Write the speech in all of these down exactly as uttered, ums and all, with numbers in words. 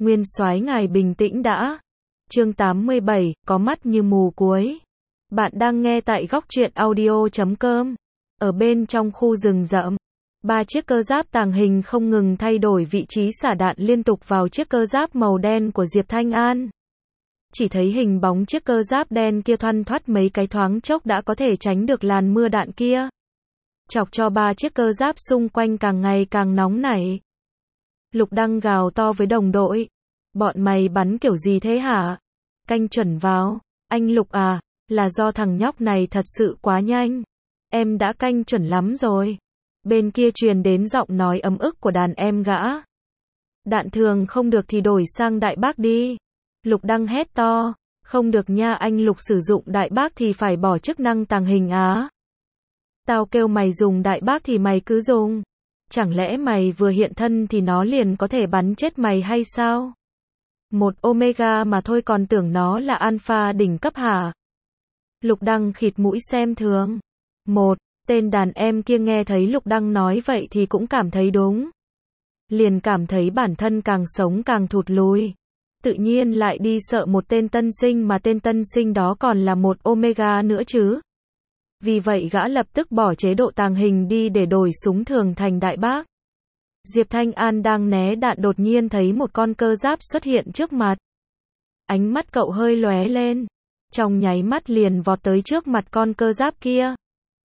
Nguyên soái ngài bình tĩnh đã. Chương tám mươi bảy, có mắt như mù cuối. Bạn đang nghe tại góc truyện audio chấm com. Ở bên trong khu rừng rậm, ba chiếc cơ giáp tàng hình không ngừng thay đổi vị trí xả đạn liên tục vào chiếc cơ giáp màu đen của Diệp Thanh An. Chỉ thấy hình bóng chiếc cơ giáp đen kia thoăn thoắt mấy cái thoáng chốc đã có thể tránh được làn mưa đạn kia. Chọc cho ba chiếc cơ giáp xung quanh càng ngày càng nóng nảy. Lục Đăng gào to với đồng đội. Bọn mày bắn kiểu gì thế hả? Canh chuẩn vào. Anh Lục à, là do thằng nhóc này thật sự quá nhanh. Em đã canh chuẩn lắm rồi. Bên kia truyền đến giọng nói ấm ức của đàn em gã. Đạn thường không được thì đổi sang đại bác đi. Lục Đăng hét to. Không được nha, anh Lục sử dụng đại bác thì phải bỏ chức năng tàng hình á. Tao kêu mày dùng đại bác thì mày cứ dùng. Chẳng lẽ mày vừa hiện thân thì nó liền có thể bắn chết mày hay sao? Một Omega mà thôi còn tưởng nó là Alpha đỉnh cấp hả? Lục Đăng khịt mũi xem thường. Một, tên đàn em kia nghe thấy Lục Đăng nói vậy thì cũng cảm thấy đúng. Liền cảm thấy bản thân càng sống càng thụt lùi. Tự nhiên lại đi sợ một tên tân sinh mà tên tân sinh đó còn là một Omega nữa chứ. Vì vậy gã lập tức bỏ chế độ tàng hình đi để đổi súng thường thành đại bác. Diệp Thanh An đang né đạn đột nhiên thấy một con cơ giáp xuất hiện trước mặt. Ánh mắt cậu hơi lóe lên. Trong nháy mắt liền vọt tới trước mặt con cơ giáp kia.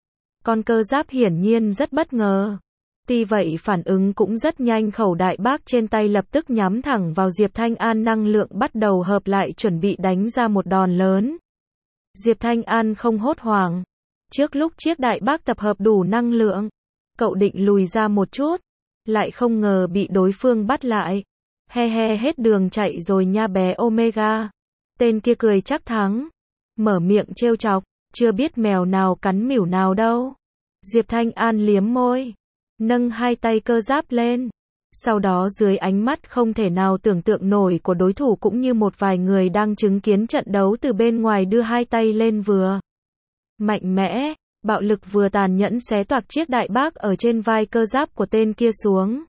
Con cơ giáp hiển nhiên rất bất ngờ. Tuy vậy phản ứng cũng rất nhanh, khẩu đại bác trên tay lập tức nhắm thẳng vào Diệp Thanh An, năng lượng bắt đầu hợp lại chuẩn bị đánh ra một đòn lớn. Diệp Thanh An không hốt hoảng. Trước lúc chiếc đại bác tập hợp đủ năng lượng, cậu định lùi ra một chút, lại không ngờ bị đối phương bắt lại. He he, hết đường chạy rồi nha bé Omega. Tên kia cười chắc thắng, mở miệng trêu chọc, chưa biết mèo nào cắn mỉu nào đâu. Diệp Thanh An liếm môi, nâng hai tay cơ giáp lên. Sau đó dưới ánh mắt không thể nào tưởng tượng nổi của đối thủ cũng như một vài người đang chứng kiến trận đấu từ bên ngoài, đưa hai tay lên vừa mạnh mẽ, bạo lực vừa tàn nhẫn xé toạc chiếc đại bác ở trên vai cơ giáp của tên kia xuống.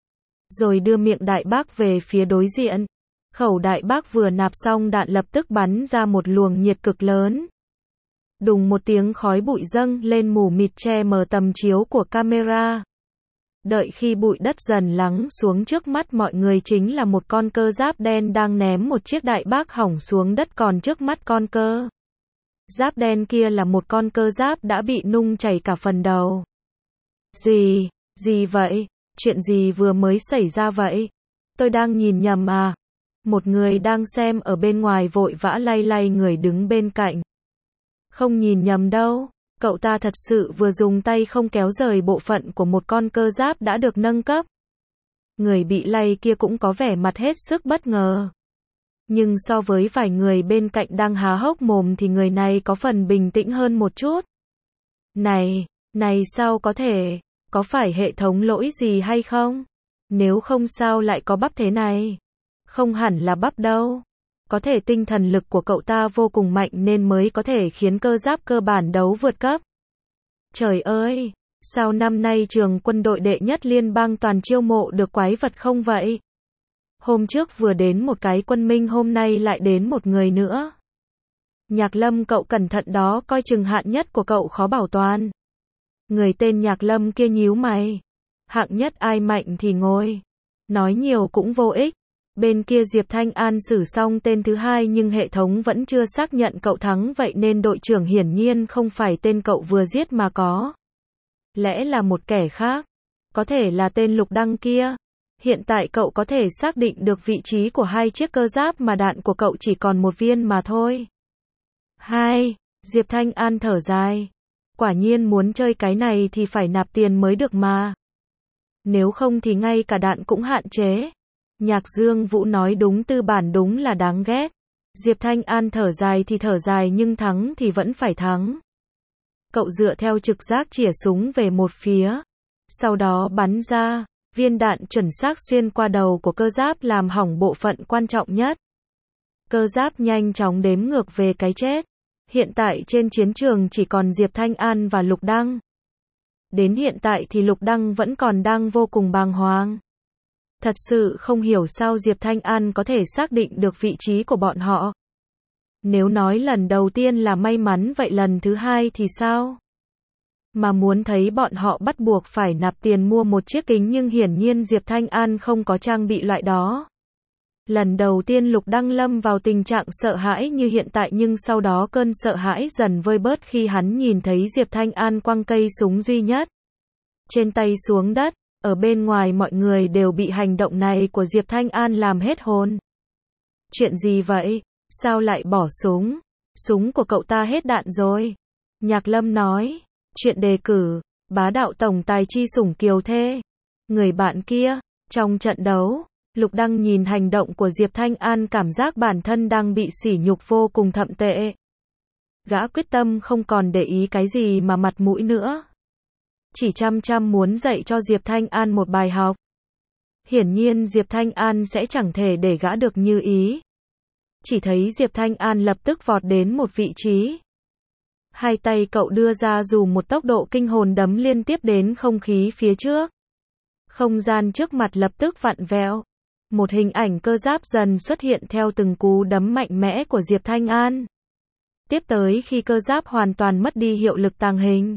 Rồi đưa miệng đại bác về phía đối diện. Khẩu đại bác vừa nạp xong đạn lập tức bắn ra một luồng nhiệt cực lớn. Đùng một tiếng, khói bụi dâng lên mù mịt che mờ tầm chiếu của camera. Đợi khi bụi đất dần lắng xuống, trước mắt mọi người chính là một con cơ giáp đen đang ném một chiếc đại bác hỏng xuống đất, còn trước mắt con cơ giáp đen kia là một con cơ giáp đã bị nung chảy cả phần đầu. Gì, gì vậy? Chuyện gì vừa mới xảy ra vậy? Tôi đang nhìn nhầm à? Một người đang xem ở bên ngoài vội vã lay lay người đứng bên cạnh. Không nhìn nhầm đâu, cậu ta thật sự vừa dùng tay không kéo rời bộ phận của một con cơ giáp đã được nâng cấp. Người bị lay kia cũng có vẻ mặt hết sức bất ngờ. Nhưng so với vài người bên cạnh đang há hốc mồm thì người này có phần bình tĩnh hơn một chút. Này, này sao có thể, có phải hệ thống lỗi gì hay không? Nếu không sao lại có bắp thế này? Không hẳn là bắp đâu. Có thể tinh thần lực của cậu ta vô cùng mạnh nên mới có thể khiến cơ giáp cơ bản đấu vượt cấp. Trời ơi, sao năm nay trường quân đội đệ nhất liên bang toàn chiêu mộ được quái vật không vậy? Hôm trước vừa đến một cái quân minh, hôm nay lại đến một người nữa. Nhạc Lâm, cậu cẩn thận đó, coi chừng hạng nhất của cậu khó bảo toàn. Người tên Nhạc Lâm kia nhíu mày. Hạng nhất ai mạnh thì ngồi. Nói nhiều cũng vô ích. Bên kia Diệp Thanh An xử xong tên thứ hai nhưng hệ thống vẫn chưa xác nhận cậu thắng, vậy nên đội trưởng hiển nhiên không phải tên cậu vừa giết mà có lẽ là một kẻ khác. Có thể là tên Lục Đăng kia. Hiện tại cậu có thể xác định được vị trí của hai chiếc cơ giáp mà đạn của cậu chỉ còn một viên mà thôi. Hai, Diệp Thanh An thở dài. Quả nhiên muốn chơi cái này thì phải nạp tiền mới được mà. Nếu không thì ngay cả đạn cũng hạn chế. Nhạc Dương Vũ nói đúng, tư bản đúng là đáng ghét. Diệp Thanh An thở dài thì thở dài nhưng thắng thì vẫn phải thắng. Cậu dựa theo trực giác chĩa súng về một phía. Sau đó bắn ra. Viên đạn chuẩn xác xuyên qua đầu của cơ giáp làm hỏng bộ phận quan trọng nhất. Cơ giáp nhanh chóng đếm ngược về cái chết. Hiện tại trên chiến trường chỉ còn Diệp Thanh An và Lục Đăng. Đến hiện tại thì Lục Đăng vẫn còn đang vô cùng bàng hoàng. Thật sự không hiểu sao Diệp Thanh An có thể xác định được vị trí của bọn họ. Nếu nói lần đầu tiên là may mắn vậy lần thứ hai thì sao? Mà muốn thấy bọn họ bắt buộc phải nạp tiền mua một chiếc kính nhưng hiển nhiên Diệp Thanh An không có trang bị loại đó. Lần đầu tiên Lục Đăng lâm vào tình trạng sợ hãi như hiện tại nhưng sau đó cơn sợ hãi dần vơi bớt khi hắn nhìn thấy Diệp Thanh An quăng cây súng duy nhất trên tay xuống đất. Ở bên ngoài mọi người đều bị hành động này của Diệp Thanh An làm hết hồn. Chuyện gì vậy? Sao lại bỏ súng? Súng của cậu ta hết đạn rồi. Nhạc Lâm nói. Chuyện đề cử, bá đạo tổng tài chi sủng kiều thê. Người bạn kia, trong trận đấu, Lục Đăng nhìn hành động của Diệp Thanh An cảm giác bản thân đang bị sỉ nhục vô cùng thậm tệ. Gã quyết tâm không còn để ý cái gì mà mặt mũi nữa. Chỉ chăm chăm muốn dạy cho Diệp Thanh An một bài học. Hiển nhiên Diệp Thanh An sẽ chẳng thể để gã được như ý. Chỉ thấy Diệp Thanh An lập tức vọt đến một vị trí. Hai tay cậu đưa ra dù một tốc độ kinh hồn đấm liên tiếp đến không khí phía trước. Không gian trước mặt lập tức vặn vẹo. Một hình ảnh cơ giáp dần xuất hiện theo từng cú đấm mạnh mẽ của Diệp Thanh An. Tiếp tới khi cơ giáp hoàn toàn mất đi hiệu lực tàng hình,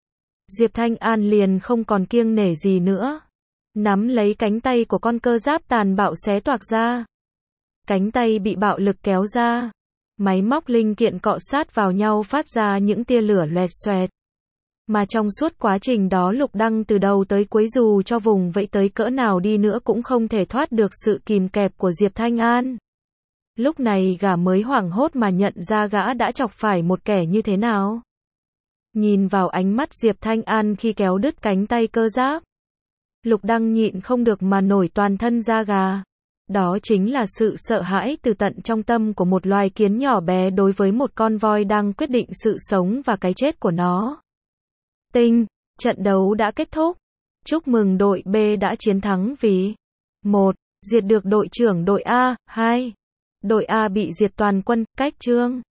Diệp Thanh An liền không còn kiêng nể gì nữa. Nắm lấy cánh tay của con cơ giáp tàn bạo xé toạc ra. Cánh tay bị bạo lực kéo ra. Máy móc linh kiện cọ sát vào nhau phát ra những tia lửa loẹt xoẹt. Mà trong suốt quá trình đó Lục Đăng từ đầu tới cuối dù cho vùng vẫy tới cỡ nào đi nữa cũng không thể thoát được sự kìm kẹp của Diệp Thanh An. Lúc này gã mới hoảng hốt mà nhận ra gã đã chọc phải một kẻ như thế nào. Nhìn vào ánh mắt Diệp Thanh An khi kéo đứt cánh tay cơ giáp, Lục Đăng nhịn không được mà nổi toàn thân da gà. Đó chính là sự sợ hãi từ tận trong tâm của một loài kiến nhỏ bé đối với một con voi đang quyết định sự sống và cái chết của nó. Tinh, trận đấu đã kết thúc. Chúc mừng đội B đã chiến thắng vì một. Diệt được đội trưởng đội A, hai. Đội A bị diệt toàn quân, cách chương.